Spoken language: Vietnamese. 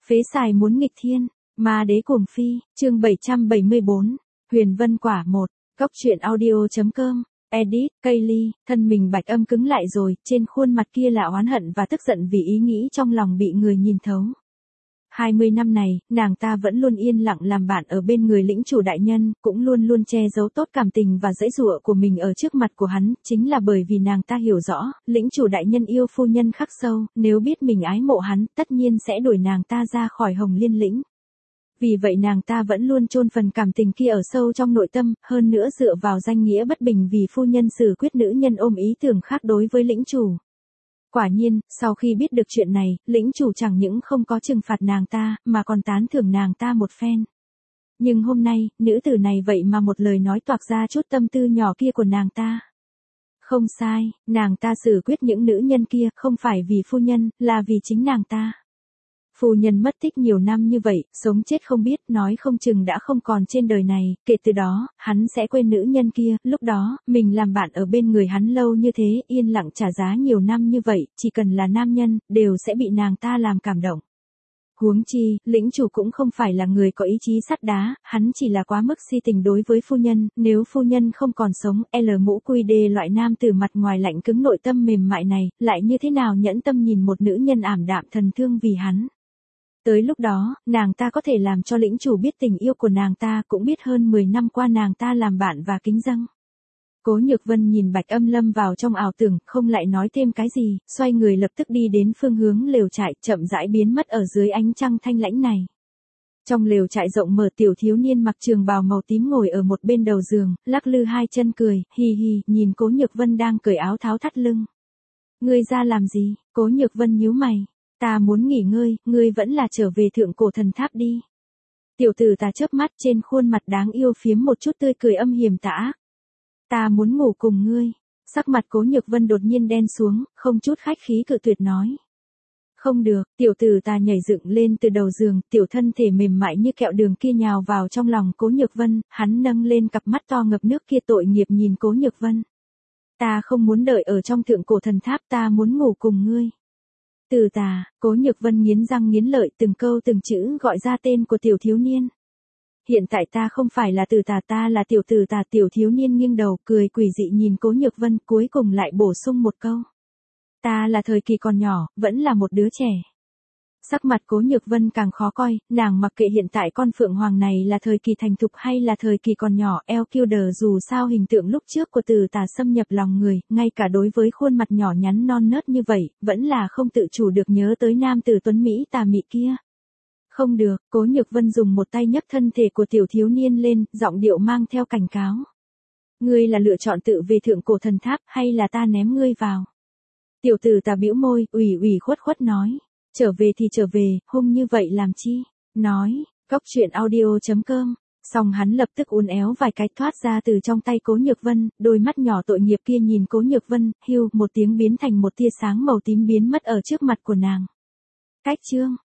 Phế xài muốn nghịch thiên, ma đế cuồng phi, chương 774, Huyền Vân Quả 1, Cóc truyện audio.com, edit, Kaylee, thân mình Bạch Âm cứng lại rồi, trên khuôn mặt kia là oán hận và tức giận vì ý nghĩ trong lòng bị người nhìn thấu. 20 năm này, nàng ta vẫn luôn yên lặng làm bạn ở bên người lĩnh chủ đại nhân, cũng luôn luôn che giấu tốt cảm tình và giãy giụa của mình ở trước mặt của hắn, chính là bởi vì nàng ta hiểu rõ, lĩnh chủ đại nhân yêu phu nhân khắc sâu, nếu biết mình ái mộ hắn, tất nhiên sẽ đuổi nàng ta ra khỏi Hồng Liên lĩnh. Vì vậy nàng ta vẫn luôn chôn phần cảm tình kia ở sâu trong nội tâm, hơn nữa dựa vào danh nghĩa bất bình vì phu nhân xử quyết nữ nhân ôm ý tưởng khác đối với lĩnh chủ. Quả nhiên, sau khi biết được chuyện này, lĩnh chủ chẳng những không có trừng phạt nàng ta, mà còn tán thưởng nàng ta một phen. Nhưng hôm nay, nữ tử này vậy mà một lời nói toạc ra chút tâm tư nhỏ kia của nàng ta. Không sai, nàng ta xử quyết những nữ nhân kia không phải vì phu nhân, là vì chính nàng ta. Phu nhân mất tích nhiều năm như vậy, sống chết không biết, nói không chừng đã không còn trên đời này, kể từ đó, hắn sẽ quên nữ nhân kia, lúc đó, mình làm bạn ở bên người hắn lâu như thế, yên lặng trả giá nhiều năm như vậy, chỉ cần là nam nhân, đều sẽ bị nàng ta làm cảm động. Huống chi, lĩnh chủ cũng không phải là người có ý chí sắt đá, hắn chỉ là quá mức si tình đối với phu nhân, nếu phu nhân không còn sống, mũ quy đê loại nam từ mặt ngoài lạnh cứng nội tâm mềm mại này, lại như thế nào nhẫn tâm nhìn một nữ nhân ảm đạm thần thương vì hắn. Tới lúc đó, nàng ta có thể làm cho lĩnh chủ biết tình yêu của nàng ta, cũng biết hơn 10 năm qua nàng ta làm bạn và kính dâng. Cố Nhược Vân nhìn Bạch Âm lâm vào trong ảo tưởng, không lại nói thêm cái gì, xoay người lập tức đi đến phương hướng lều trại, chậm rãi biến mất ở dưới ánh trăng thanh lãnh này. Trong lều trại rộng mở, tiểu thiếu niên mặc trường bào màu tím ngồi ở một bên đầu giường, lắc lư hai chân cười, hi hi, nhìn Cố Nhược Vân đang cởi áo tháo thắt lưng. Ngươi ra làm gì? Cố Nhược Vân nhíu mày. Ta muốn nghỉ ngơi, ngươi vẫn là trở về thượng cổ thần tháp đi. Tiểu tử ta chớp mắt, trên khuôn mặt đáng yêu phiếm một chút tươi cười âm hiểm tà ác. Ta muốn ngủ cùng ngươi. Sắc mặt Cố Nhược Vân đột nhiên đen xuống, không chút khách khí cự tuyệt nói. Không được, tiểu tử ta nhảy dựng lên từ đầu giường, tiểu thân thể mềm mại như kẹo đường kia nhào vào trong lòng Cố Nhược Vân, hắn nâng lên cặp mắt to ngập nước kia tội nghiệp nhìn Cố Nhược Vân. Ta không muốn đợi ở trong thượng cổ thần tháp, ta muốn ngủ cùng ngươi. Từ tà, Cố Nhược Vân nghiến răng nghiến lợi, từng câu từng chữ gọi ra tên của tiểu thiếu niên. Hiện tại ta không phải là từ tà, ta là tiểu từ tà. Tiểu thiếu niên nghiêng đầu, cười quỷ dị nhìn Cố Nhược Vân, cuối cùng lại bổ sung một câu. Ta là thời kỳ còn nhỏ, vẫn là một đứa trẻ. Sắc mặt Cố Nhược Vân càng khó coi, nàng mặc kệ hiện tại con phượng hoàng này là thời kỳ thành thục hay là thời kỳ còn nhỏ, Elkilder dù sao hình tượng lúc trước của từ tà xâm nhập lòng người, ngay cả đối với khuôn mặt nhỏ nhắn non nớt như vậy, vẫn là không tự chủ được nhớ tới nam tử tuấn Mỹ tà mị kia. Không được, Cố Nhược Vân dùng một tay nhấc thân thể của tiểu thiếu niên lên, giọng điệu mang theo cảnh cáo. Ngươi là lựa chọn tự về thượng cổ thần tháp hay là ta ném ngươi vào? Tiểu tử tà bĩu môi, ủy khuất khuất nói. Trở về thì trở về, hung như vậy làm chi? Nói, Cóc truyện audio.com. Xong hắn lập tức uốn éo vài cái thoát ra từ trong tay Cố Nhược Vân, đôi mắt nhỏ tội nghiệp kia nhìn Cố Nhược Vân, hưu một tiếng biến thành một tia sáng màu tím biến mất ở trước mặt của nàng. Cách chương.